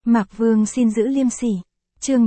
Mạc Vương xin giữ liêm sỉ. Chương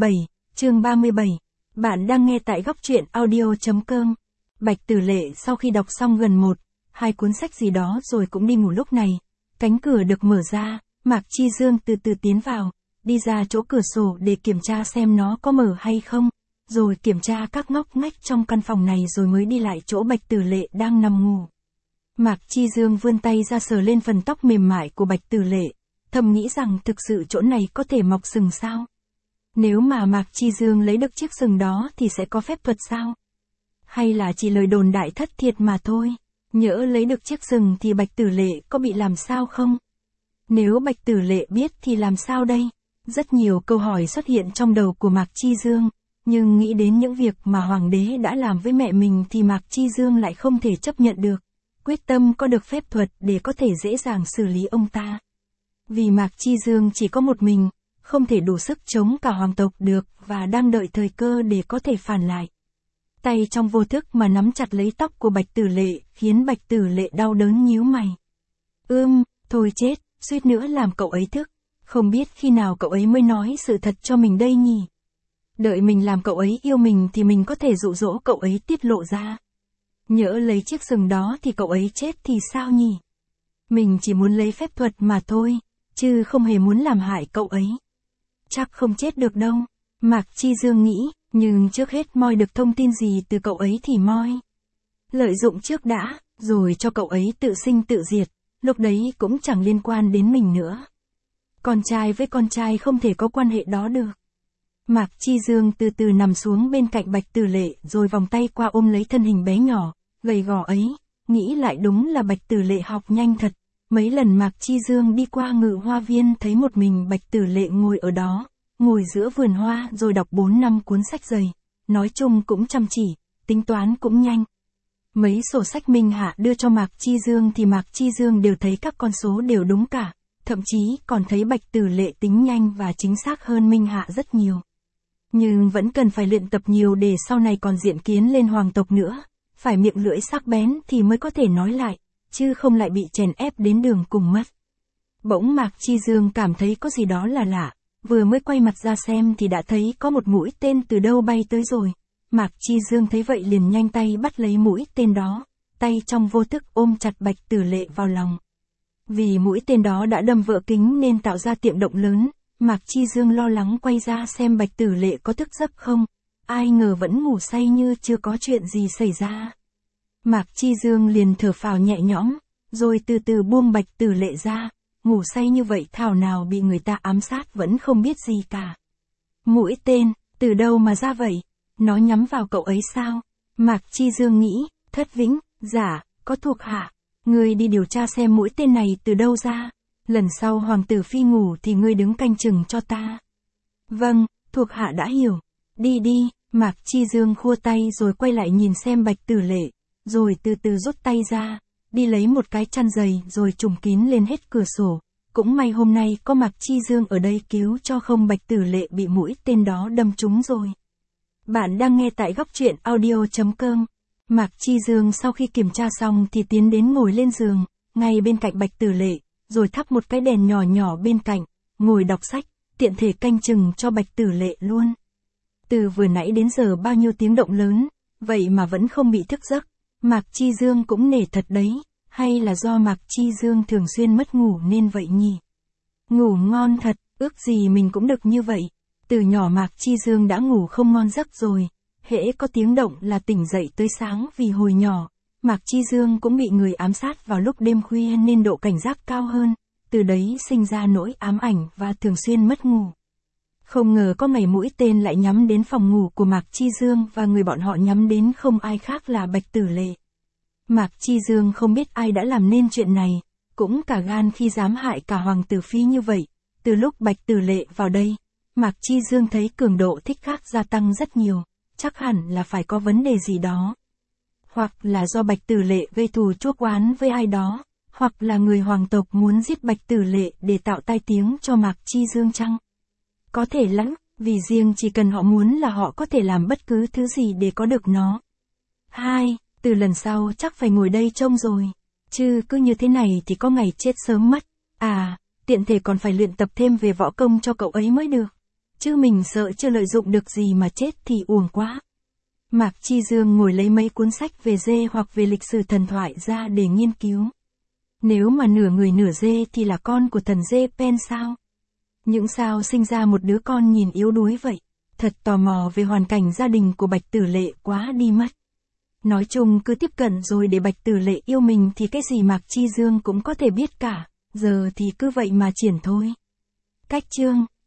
37. Bạn đang nghe tại góc truyện audio.com. Bạch Tử Lệ sau khi đọc xong gần 1-2 cuốn sách gì đó rồi cũng đi ngủ. Lúc này, cánh cửa được mở ra, Mạc Chi Dương từ từ tiến vào, đi ra chỗ cửa sổ để kiểm tra xem nó có mở hay không, rồi kiểm tra các ngóc ngách trong căn phòng này rồi mới đi lại chỗ Bạch Tử Lệ đang nằm ngủ. Mạc Chi Dương vươn tay ra sờ lên phần tóc mềm mại của Bạch Tử Lệ, thầm nghĩ rằng thực sự chỗ này có thể mọc sừng sao? Nếu mà Mạc Chi Dương lấy được chiếc sừng đó thì sẽ có phép thuật sao? Hay là chỉ lời đồn đại thất thiệt mà thôi? Nhỡ lấy được chiếc sừng thì Bạch Tử Lệ có bị làm sao không? Nếu Bạch Tử Lệ biết thì làm sao đây? Rất nhiều câu hỏi xuất hiện trong đầu của Mạc Chi Dương, nhưng nghĩ đến những việc mà Hoàng đế đã làm với mẹ mình thì Mạc Chi Dương lại không thể chấp nhận được, quyết tâm có được phép thuật để có thể dễ dàng xử lý ông ta. Vì Mạc Chi Dương chỉ có một mình, không thể đủ sức chống cả hoàng tộc được và đang đợi thời cơ để có thể phản lại. Tay trong vô thức mà nắm chặt lấy tóc của Bạch Tử Lệ khiến Bạch Tử Lệ đau đớn nhíu mày. Thôi chết, suýt nữa làm cậu ấy thức, không biết khi nào cậu ấy mới nói sự thật cho mình đây nhỉ. Đợi mình làm cậu ấy yêu mình thì mình có thể dụ dỗ cậu ấy tiết lộ ra. Nhỡ lấy chiếc sừng đó thì cậu ấy chết thì sao nhỉ? Mình chỉ muốn lấy phép thuật mà thôi, chứ không hề muốn làm hại cậu ấy. Chắc không chết được đâu, Mạc Chi Dương nghĩ, nhưng trước hết moi được thông tin gì từ cậu ấy thì moi. Lợi dụng trước đã, rồi cho cậu ấy tự sinh tự diệt, lúc đấy cũng chẳng liên quan đến mình nữa. Con trai với con trai không thể có quan hệ đó được. Mạc Chi Dương từ từ nằm xuống bên cạnh Bạch Tử Lệ rồi vòng tay qua ôm lấy thân hình bé nhỏ, gầy gò ấy, nghĩ lại đúng là Bạch Tử Lệ học nhanh thật. Mấy lần Mạc Chi Dương đi qua Ngự Hoa Viên thấy một mình Bạch Tử Lệ ngồi ở đó, ngồi giữa vườn hoa rồi đọc 4-5 cuốn sách dày, nói chung cũng chăm chỉ, tính toán cũng nhanh. Mấy sổ sách Minh Hạ đưa cho Mạc Chi Dương thì Mạc Chi Dương đều thấy các con số đều đúng cả, thậm chí còn thấy Bạch Tử Lệ tính nhanh và chính xác hơn Minh Hạ rất nhiều. Nhưng vẫn cần phải luyện tập nhiều để sau này còn diện kiến lên hoàng tộc nữa, phải miệng lưỡi sắc bén thì mới có thể nói lại, chứ không lại bị chèn ép đến đường cùng mất. Bỗng Mạc Chi Dương cảm thấy có gì đó là lạ, vừa mới quay mặt ra xem thì đã thấy có một mũi tên từ đâu bay tới rồi. Mạc Chi Dương thấy vậy liền nhanh tay bắt lấy mũi tên đó, tay trong vô thức ôm chặt Bạch Tử Lệ vào lòng. Vì mũi tên đó đã đâm vỡ kính nên tạo ra tiếng động lớn, Mạc Chi Dương lo lắng quay ra xem Bạch Tử Lệ có thức giấc không, ai ngờ vẫn ngủ say như chưa có chuyện gì xảy ra. Mạc Chi Dương liền thở phào nhẹ nhõm, rồi từ từ buông Bạch Tử Lệ ra, ngủ say như vậy thảo nào bị người ta ám sát vẫn không biết gì cả. Mũi tên, từ đâu mà ra vậy? Nó nhắm vào cậu ấy sao? Mạc Chi Dương nghĩ, Thất Vĩnh, dạ, có thuộc hạ, ngươi đi điều tra xem mũi tên này từ đâu ra. Lần sau hoàng tử phi ngủ thì ngươi đứng canh chừng cho ta. Vâng, thuộc hạ đã hiểu. Đi đi, Mạc Chi Dương khua tay rồi quay lại nhìn xem Bạch Tử Lệ, rồi từ từ rút tay ra, đi lấy một cái chăn dày rồi trùm kín lên hết cửa sổ. Cũng may hôm nay có Mạc Chi Dương ở đây cứu cho không Bạch Tử Lệ bị mũi tên đó đâm trúng rồi. Bạn đang nghe tại góc truyện audio.com. Mạc Chi Dương sau khi kiểm tra xong thì tiến đến ngồi lên giường, ngay bên cạnh Bạch Tử Lệ, rồi thắp một cái đèn nhỏ nhỏ bên cạnh, ngồi đọc sách, tiện thể canh chừng cho Bạch Tử Lệ luôn. Từ vừa nãy đến giờ bao nhiêu tiếng động lớn, vậy mà vẫn không bị thức giấc. Mạc Chi Dương cũng nể thật đấy, hay là do Mạc Chi Dương thường xuyên mất ngủ nên vậy nhỉ? Ngủ ngon thật, ước gì mình cũng được như vậy. Từ nhỏ Mạc Chi Dương đã ngủ không ngon giấc rồi, hễ có tiếng động là tỉnh dậy tới sáng vì hồi nhỏ, Mạc Chi Dương cũng bị người ám sát vào lúc đêm khuya nên độ cảnh giác cao hơn, từ đấy sinh ra nỗi ám ảnh và thường xuyên mất ngủ. Không ngờ có ngày mũi tên lại nhắm đến phòng ngủ của Mạc Chi Dương và người bọn họ nhắm đến không ai khác là Bạch Tử Lệ. Mạc Chi Dương không biết ai đã làm nên chuyện này, cũng cả gan khi dám hại cả hoàng tử phi như vậy. Từ lúc Bạch Tử Lệ vào đây, Mạc Chi Dương thấy cường độ thích khác gia tăng rất nhiều, chắc hẳn là phải có vấn đề gì đó. Hoặc là do Bạch Tử Lệ gây thù chuốc oán với ai đó, hoặc là người hoàng tộc muốn giết Bạch Tử Lệ để tạo tai tiếng cho Mạc Chi Dương chăng? Có thể lắm, vì riêng chỉ cần họ muốn là họ có thể làm bất cứ thứ gì để có được nó. Từ lần sau chắc phải ngồi đây trông rồi, chứ cứ như thế này thì có ngày chết sớm mất. tiện thể còn phải luyện tập thêm về võ công cho cậu ấy mới được. Chứ mình sợ chưa lợi dụng được gì mà chết thì uổng quá. Mạc Chi Dương ngồi lấy mấy cuốn sách về dê hoặc về lịch sử thần thoại ra để nghiên cứu. Nếu mà nửa người nửa dê thì là con của thần dê Pen sao? Những sao sinh ra một đứa con nhìn yếu đuối vậy? Thật tò mò về hoàn cảnh gia đình của Bạch Tử Lệ quá đi mất. Nói chung cứ tiếp cận rồi để Bạch Tử Lệ yêu mình thì cái gì Mạc Chi Dương cũng có thể biết cả, giờ thì cứ vậy mà triển thôi. Cách chương